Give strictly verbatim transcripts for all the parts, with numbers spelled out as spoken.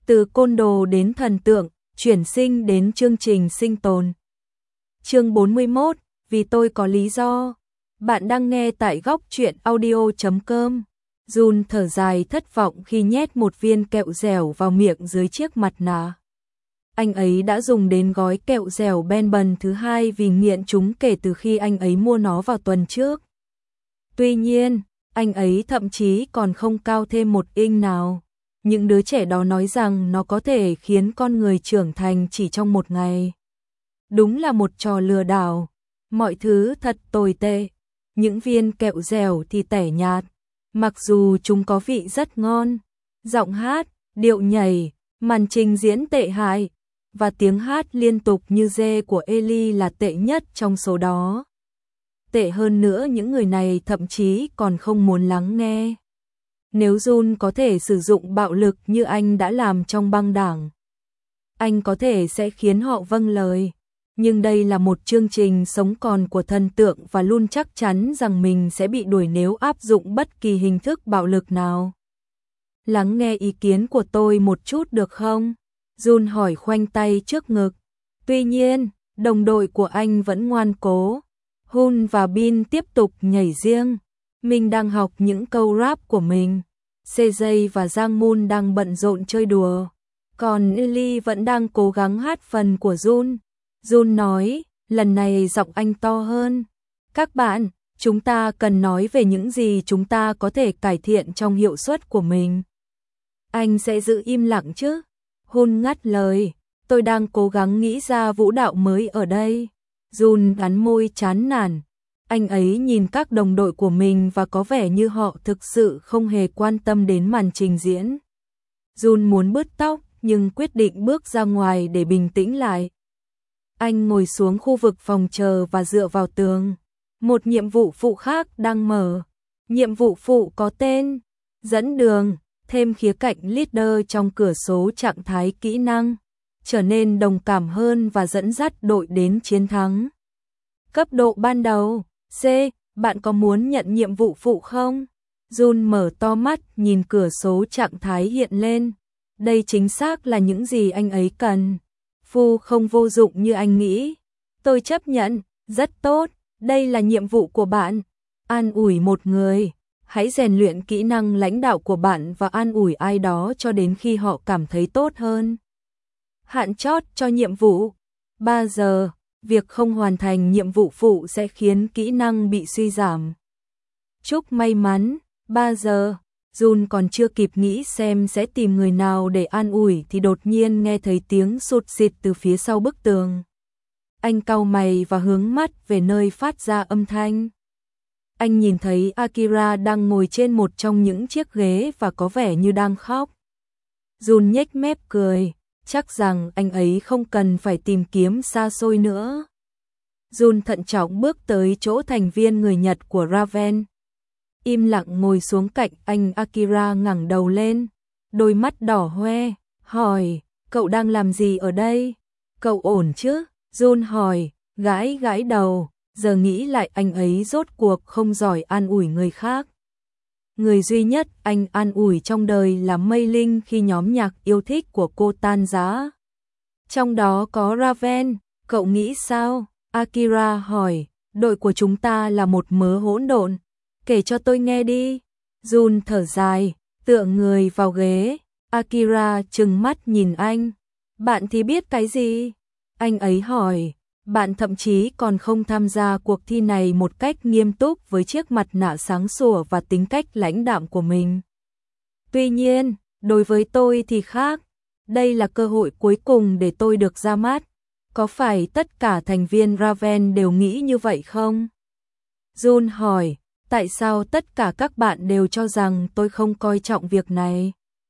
Từ côn đồ đến thần tượng, chuyển sinh đến chương trình sinh tồn. Chương bốn mươi mốt, vì tôi có lý do. Bạn đang nghe tại góc truyện audio chấm com. Jun thở dài thất vọng khi nhét một viên kẹo dẻo vào miệng dưới chiếc mặt nạ. Anh ấy đã dùng đến gói kẹo dẻo Ben Bần thứ hai vì nghiện chúng kể từ khi anh ấy mua nó vào tuần trước. Tuy nhiên, anh ấy thậm chí còn không cao thêm một inch nào. Những đứa trẻ đó nói rằng nó có thể khiến con người trưởng thành chỉ trong một ngày. Đúng là một trò lừa đảo. Mọi thứ thật tồi tệ. Những viên kẹo dẻo thì tẻ nhạt. Mặc dù chúng có vị rất ngon. Giọng hát, điệu nhảy, màn trình diễn tệ hại. Và tiếng hát liên tục như dê của Ellie là tệ nhất trong số đó. Tệ hơn nữa, những người này thậm chí còn không muốn lắng nghe. Nếu Jun có thể sử dụng bạo lực như anh đã làm trong băng đảng, anh có thể sẽ khiến họ vâng lời. Nhưng đây là một chương trình sống còn của thần tượng và luôn chắc chắn rằng mình sẽ bị đuổi nếu áp dụng bất kỳ hình thức bạo lực nào. Lắng nghe ý kiến của tôi một chút được không? Jun hỏi khoanh tay trước ngực. Tuy nhiên, đồng đội của anh vẫn ngoan cố. Hun và Bin tiếp tục nhảy riêng. Mình đang học những câu rap của mình. xê giê và Giang Moon đang bận rộn chơi đùa. Còn Ellie vẫn đang cố gắng hát phần của Jun. Jun nói, lần này giọng anh to hơn. Các bạn, chúng ta cần nói về những gì chúng ta có thể cải thiện trong hiệu suất của mình. Anh sẽ giữ im lặng chứ? Hun ngắt lời, tôi đang cố gắng nghĩ ra vũ đạo mới ở đây. Jun gắn môi chán nản. Anh ấy nhìn các đồng đội của mình và có vẻ như họ thực sự không hề quan tâm đến màn trình diễn. Jun muốn bứt tóc nhưng quyết định bước ra ngoài để bình tĩnh lại. Anh ngồi xuống khu vực phòng chờ và dựa vào tường. Một nhiệm vụ phụ khác đang mở. Nhiệm vụ phụ có tên dẫn đường, thêm khía cạnh leader trong cửa số trạng thái kỹ năng, trở nên đồng cảm hơn và dẫn dắt đội đến chiến thắng. Cấp độ ban đầu, C, bạn có muốn nhận nhiệm vụ phụ không? Jun mở to mắt nhìn cửa số trạng thái hiện lên. Đây chính xác là những gì anh ấy cần. Phu không vô dụng như anh nghĩ. Tôi chấp nhận, rất tốt, đây là nhiệm vụ của bạn. An ủi một người. Hãy rèn luyện kỹ năng lãnh đạo của bạn và an ủi ai đó cho đến khi họ cảm thấy tốt hơn. Hạn chót cho nhiệm vụ. ba giờ. Việc không hoàn thành nhiệm vụ phụ sẽ khiến kỹ năng bị suy giảm. Chúc may mắn. ba giờ. Jun còn chưa kịp nghĩ xem sẽ tìm người nào để an ủi thì đột nhiên nghe thấy tiếng sụt xịt từ phía sau bức tường. Anh cau mày và hướng mắt về nơi phát ra âm thanh. Anh nhìn thấy Akira đang ngồi trên một trong những chiếc ghế và có vẻ như đang khóc. Jun nhếch mép cười, chắc rằng anh ấy không cần phải tìm kiếm xa xôi nữa. Jun thận trọng bước tới chỗ thành viên người Nhật của Raven. Im lặng ngồi xuống cạnh anh. Akira ngẩng đầu lên, đôi mắt đỏ hoe, hỏi, cậu đang làm gì ở đây? Cậu ổn chứ? Jun hỏi, gãi gãi đầu. Giờ nghĩ lại anh ấy rốt cuộc không giỏi an ủi người khác. Người duy nhất anh an ủi trong đời là Mei Linh khi nhóm nhạc yêu thích của cô tan rã. Trong đó có Raven, cậu nghĩ sao? Akira hỏi, đội của chúng ta là một mớ hỗn độn. Kể cho tôi nghe đi. Jun thở dài, tựa người vào ghế. Akira trừng mắt nhìn anh. Bạn thì biết cái gì? Anh ấy hỏi. Bạn thậm chí còn không tham gia cuộc thi này một cách nghiêm túc với chiếc mặt nạ sáng sủa và tính cách lãnh đạm của mình. Tuy nhiên, đối với tôi thì khác. Đây là cơ hội cuối cùng để tôi được ra mắt. Có phải tất cả thành viên Raven đều nghĩ như vậy không? Jun hỏi, tại sao tất cả các bạn đều cho rằng tôi không coi trọng việc này?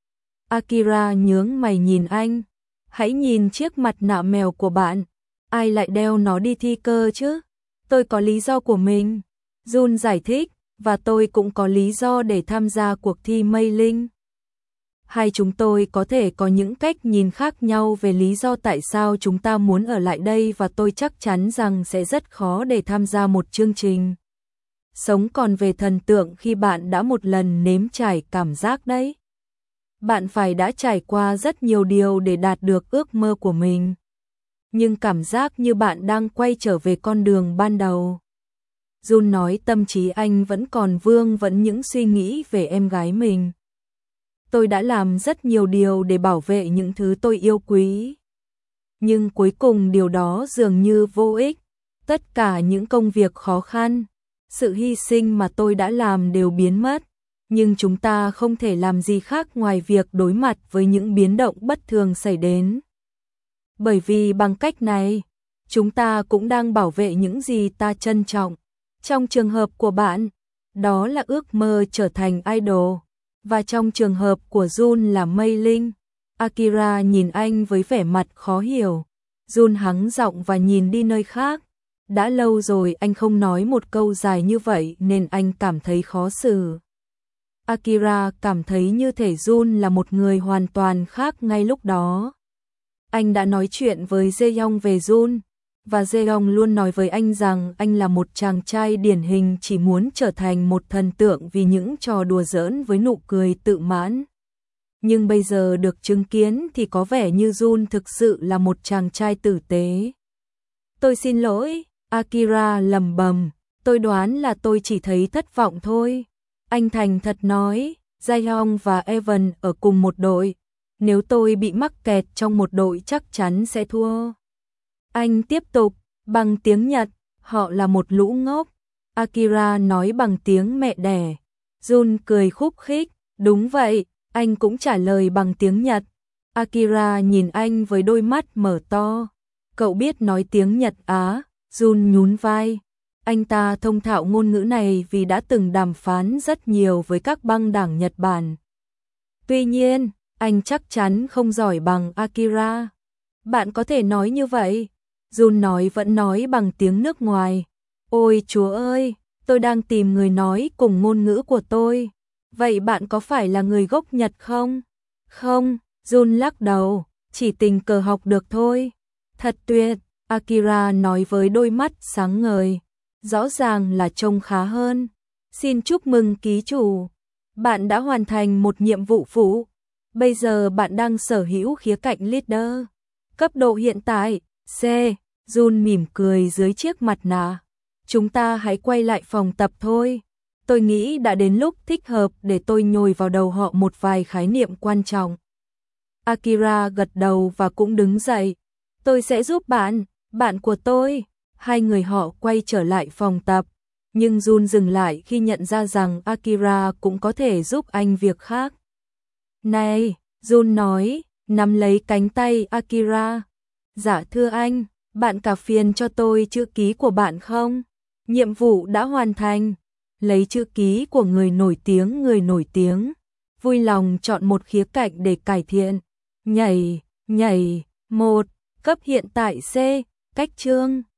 Akira nhướng mày nhìn anh. Hãy nhìn chiếc mặt nạ mèo của bạn. Ai lại đeo nó đi thi cơ chứ? Tôi có lý do của mình. Jun giải thích, và tôi cũng có lý do để tham gia cuộc thi Mei Linh. Hai chúng tôi có thể có những cách nhìn khác nhau về lý do tại sao chúng ta muốn ở lại đây và tôi chắc chắn rằng sẽ rất khó để tham gia một chương trình sống còn về thần tượng khi bạn đã một lần nếm trải cảm giác đấy. Bạn phải đã trải qua rất nhiều điều để đạt được ước mơ của mình. Nhưng cảm giác như bạn đang quay trở về con đường ban đầu. Jun nói tâm trí anh vẫn còn vương vấn những suy nghĩ về em gái mình. Tôi đã làm rất nhiều điều để bảo vệ những thứ tôi yêu quý. Nhưng cuối cùng điều đó dường như vô ích. Tất cả những công việc khó khăn, sự hy sinh mà tôi đã làm đều biến mất. Nhưng chúng ta không thể làm gì khác ngoài việc đối mặt với những biến động bất thường xảy đến. Bởi vì bằng cách này, chúng ta cũng đang bảo vệ những gì ta trân trọng. Trong trường hợp của bạn, đó là ước mơ trở thành idol. Và trong trường hợp của Jun là Mei Linh. Akira nhìn anh với vẻ mặt khó hiểu. Jun hắng giọng và nhìn đi nơi khác. Đã lâu rồi anh không nói một câu dài như vậy nên anh cảm thấy khó xử. Akira cảm thấy như thể Jun là một người hoàn toàn khác ngay lúc đó. Anh đã nói chuyện với Jaehyung về Jun, và Jaehyung luôn nói với anh rằng anh là một chàng trai điển hình chỉ muốn trở thành một thần tượng vì những trò đùa giỡn với nụ cười tự mãn. Nhưng bây giờ được chứng kiến thì có vẻ như Jun thực sự là một chàng trai tử tế. Tôi xin lỗi, Akira lẩm bẩm, tôi đoán là tôi chỉ thấy thất vọng thôi. Anh thành thật nói, Jaehyung và Evan ở cùng một đội. Nếu tôi bị mắc kẹt trong một đội chắc chắn sẽ thua. Anh tiếp tục, bằng tiếng Nhật, họ là một lũ ngốc. Akira nói bằng tiếng mẹ đẻ. Jun cười khúc khích, đúng vậy, anh cũng trả lời bằng tiếng Nhật. Akira nhìn anh với đôi mắt mở to. Cậu biết nói tiếng Nhật á? Jun nhún vai. Anh ta thông thạo ngôn ngữ này vì đã từng đàm phán rất nhiều với các băng đảng Nhật Bản. Tuy nhiên, anh chắc chắn không giỏi bằng Akira. Bạn có thể nói như vậy. Jun nói vẫn nói bằng tiếng nước ngoài. Ôi chúa ơi, tôi đang tìm người nói cùng ngôn ngữ của tôi. Vậy bạn có phải là người gốc Nhật không? Không, Jun lắc đầu, chỉ tình cờ học được thôi. Thật tuyệt, Akira nói với đôi mắt sáng ngời. Rõ ràng là trông khá hơn. Xin chúc mừng ký chủ. Bạn đã hoàn thành một nhiệm vụ phụ. Bây giờ bạn đang sở hữu khía cạnh leader. Cấp độ hiện tại, C. Jun mỉm cười dưới chiếc mặt nạ. Chúng ta hãy quay lại phòng tập thôi. Tôi nghĩ đã đến lúc thích hợp để tôi nhồi vào đầu họ một vài khái niệm quan trọng. Akira gật đầu và cũng đứng dậy. Tôi sẽ giúp bạn, bạn của tôi. Hai người họ quay trở lại phòng tập. Nhưng Jun dừng lại khi nhận ra rằng Akira cũng có thể giúp anh việc khác. Này, Jun nói, nắm lấy cánh tay Akira. Dạ thưa anh, bạn cả phiền cho tôi chữ ký của bạn không? Nhiệm vụ đã hoàn thành. Lấy chữ ký của người nổi tiếng người nổi tiếng. Vui lòng chọn một khía cạnh để cải thiện. Nhảy, nhảy, một, cấp hiện tại C, cách chương.